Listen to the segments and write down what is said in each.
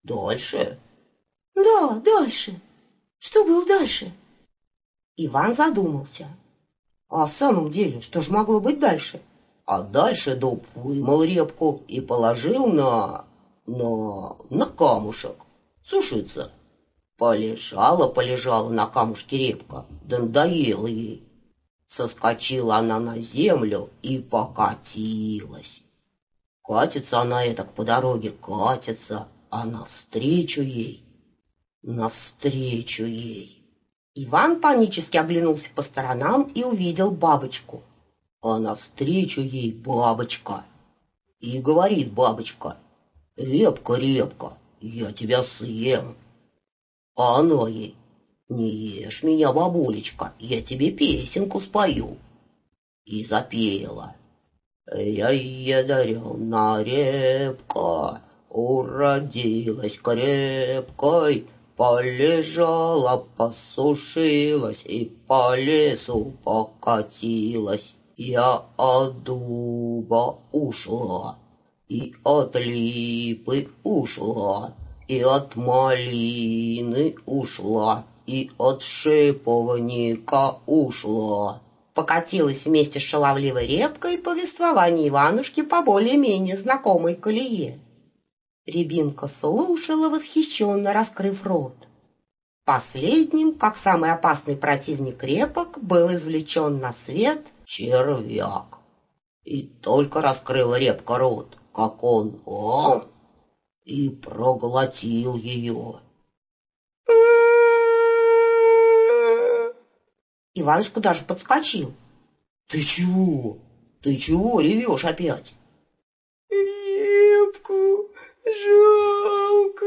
Дальше? Да, дальше. Что было дальше? Иван задумался. А в самом деле, что ж могло быть дальше? А дальше дуб вымыл репку и положил на камушек сушиться. Полежала на камушке репка, да надоела ей. Соскочила она на землю и покатилась. Катится она этак по дороге, катится, а навстречу ей. Иван панически оглянулся по сторонам и увидел бабочку. А навстречу ей бабочка. И говорит бабочка: «Репка, репка, я тебя съем». А она ей: «Не ешь меня, бабулечка, я тебе песенку спою». И запела: «Я ядрёна репка, уродилась крепкой, полежала, посушилась и по лесу покатилась. Я от дуба ушла, и от липы ушла, и от малины ушла, и от шиповника ушла». Покатилась вместе с шаловливой репкой повествование Иванушки по более-менее знакомой колее. Рябинка слушала, восхищенно раскрыв рот. Последним, как самый опасный противник репок, был извлечен на свет червяк. И только раскрыла репка рот, как он и проглотил ее. Иванушка даже подскочил. Ты чего? Ты чего ревешь опять? Репку жалко.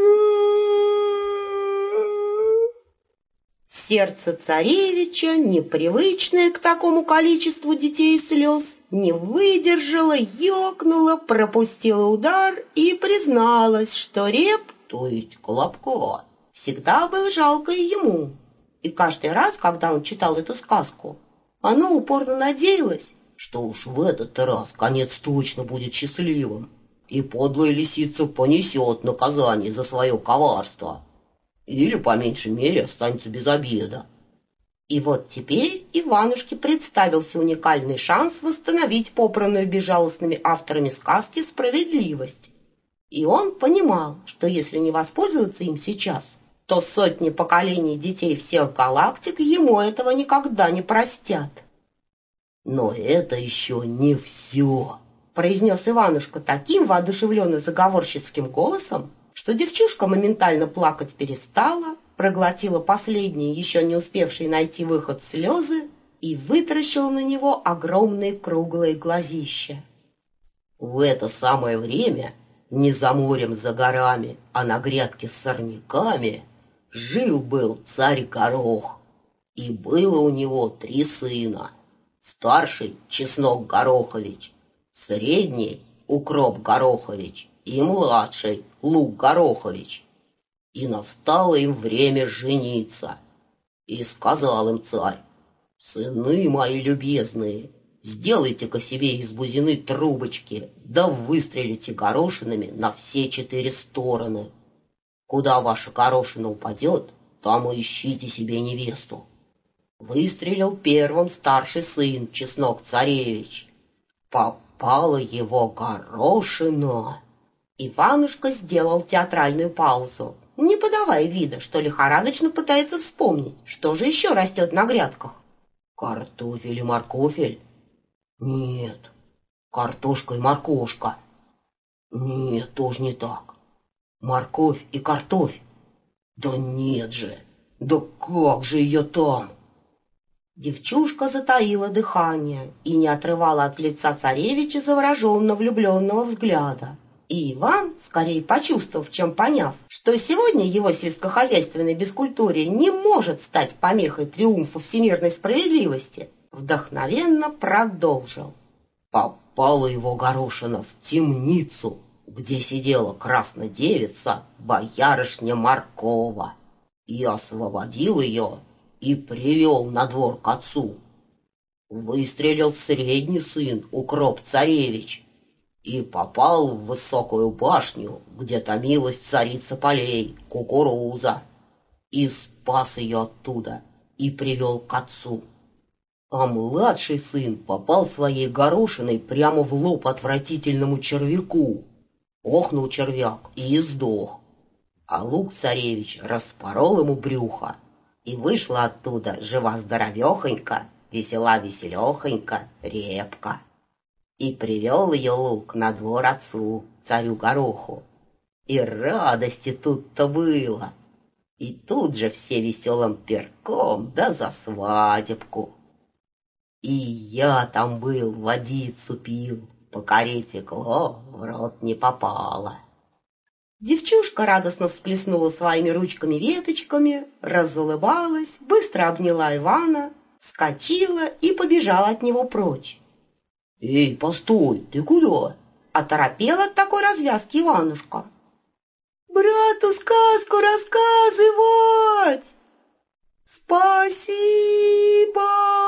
Сердце царевича, непривычное к такому количеству детей слез, не выдержало, ёкнуло, пропустило удар и призналось, что реп, то есть Колобка, всегда был жалко и ему. И каждый раз, когда он читал эту сказку, оно упорно надеялось, что уж в этот раз конец точно будет счастливым, и подлая лисица понесет наказание за свое коварство. Или, по меньшей мере, останется без обеда. И вот теперь Иванушке представился уникальный шанс восстановить попранную безжалостными авторами сказки справедливость. И он понимал, что если не воспользоваться им сейчас, то сотни поколений детей всех галактик ему этого никогда не простят. «Но это еще не все», — произнес Иванушка таким воодушевленно-заговорщицким голосом, что девчушка моментально плакать перестала, проглотила последние, еще не успевшие найти выход слезы, и вытаращила на него огромные круглые глазища. «В это самое время, не за морем, за горами, а на грядке с сорняками, жил-был царь Горох, и было у него 3 сына. Старший — Чеснок Горохович, средний — Укроп Горохович и младший — Лук Горохович. И настало им время жениться. И сказал им царь: «Сыны мои любезные, сделайте-ка себе из бузины трубочки, да выстрелите горошинами на все 4 стороны. Куда ваша горошина упадет, там и ищите себе невесту». Выстрелил первым старший сын, Чеснок-царевич. Попала его горошина. Иванушка сделал театральную паузу, не подавая вида, что лихорадочно пытается вспомнить, что же еще растет на грядках. Картофель и моркофель? Нет. Картошка и моркошка? Нет, тоже не так. Морковь и картофь? Да нет же. Да как же ее там? Девчушка затаила дыхание и не отрывала от лица царевича завороженно влюбленного взгляда. И Иван, скорее почувствовав, чем поняв, что сегодня его сельскохозяйственной бескультуре не может стать помехой триумфа всемирной справедливости, вдохновенно продолжил. Попала его горошина в темницу, где сидела краснодевица боярышня Маркова, и освободил ее и привел на двор к отцу. Выстрелил средний сын, Укроп-царевич. и попал в высокую башню, где томилась царица полей, Кукуруза, и спас ее оттуда, и привел к отцу. А младший сын попал своей горошиной прямо в лоб отвратительному червяку. Охнул червяк и сдох. А Лук-царевич распорол ему брюхо, и вышла оттуда жива-здоровехонька, весела-веселехонька репка. И привел ее Лук на двор отцу, царю Гороху. И радости тут-то было. И тут же все веселым перком, да за свадебку. И я там был, водицу пил, по коре текло, в рот не попало. Девчушка радостно всплеснула своими ручками-веточками, разулыбалась, быстро обняла Ивана, вскочила и побежала от него прочь. «Эй, постой, ты куда?» — оторопел от такой развязки Иванушка. «Брату сказку рассказывать! Спасибо!»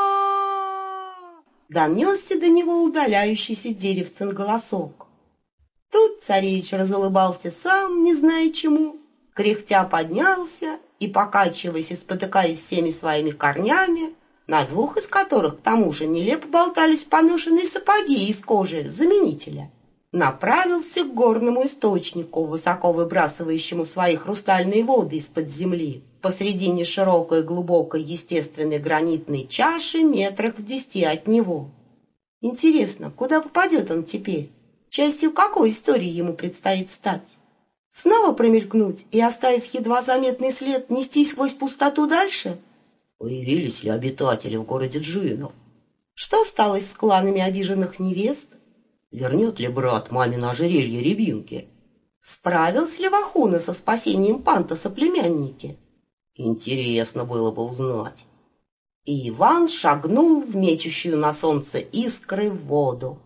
Донесся до него удаляющийся деревцин голосок. Тут царевич разулыбался сам, не зная чему, кряхтя поднялся и, покачиваясь и спотыкаясь всеми своими корнями, на двух из которых к тому же нелепо болтались поношенные сапоги из кожи заменителя, направился к горному источнику, высоко выбрасывающему свои хрустальные воды из-под земли, посредине широкой глубокой естественной гранитной чаши метрах в 10 от него. Интересно, куда попадет он теперь? Частью какой истории ему предстоит стать? Снова промелькнуть и, оставив едва заметный след, нестись сквозь пустоту дальше? Появились ли обитатели в городе джиннов? Что стало с кланами обиженных невест? Вернет ли брат мамино ожерелье рябинки? Справился ли Вахуна со спасением Пантаса племянники? Интересно было бы узнать. И Иван шагнул в мечущую на солнце искры в воду.